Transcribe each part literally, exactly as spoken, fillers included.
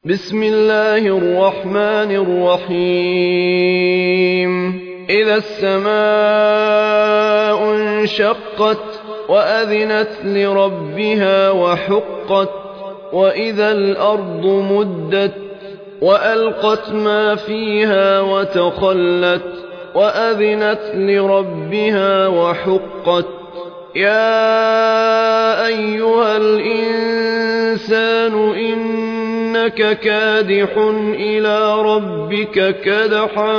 بسم الله الرحمن الرحيم إذا السماء انشقت وأذنت لربها وحقت وإذا الأرض مدت وألقت ما فيها وتخلت وأذنت لربها وحقت يا أيها الإنسان إنك كادح إلى ربك كدحا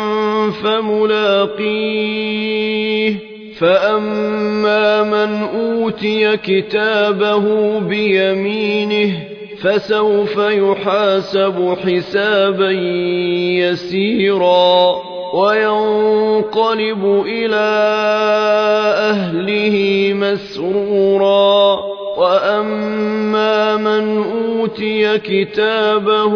فملاقيه فأما من أوتي كتابه بيمينه فسوف يحاسب حسابا يسيرا وينقلب إلى أهله مسرورا وأما من أوتي كتابه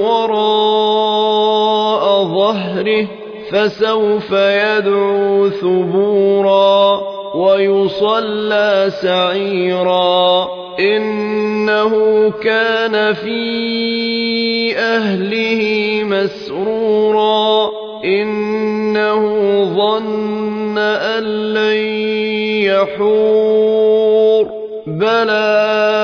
وراء ظهره فسوف يدعو ثبورا ويصلى سعيرا إنه كان في أهله مسرورا إنه ظن أن لن يحور بلى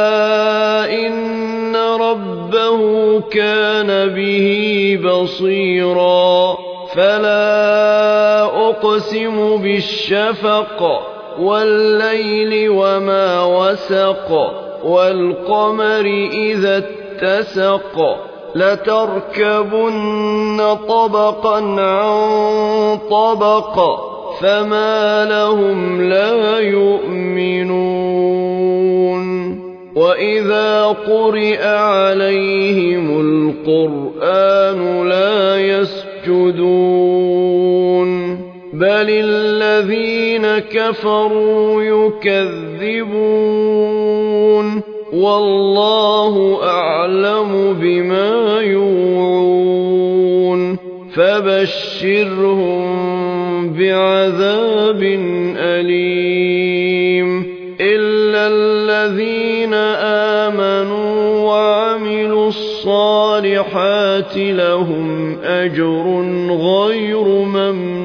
إن ربه كان به بصيرا فلا أقسم بالشفق والليل وما وسق والقمر إذا اتسق لتركبن طبقا عن طبق فما لهم لا يؤمنون وإذا قرئ عليهم القرآن لا يسجدون بل الذين كفروا يكذبون والله أعلم بما يوعون فبشرهم بعذاب أليم إلا الذين آمنوا وعملوا الصالحات لهم أجر غير ممنون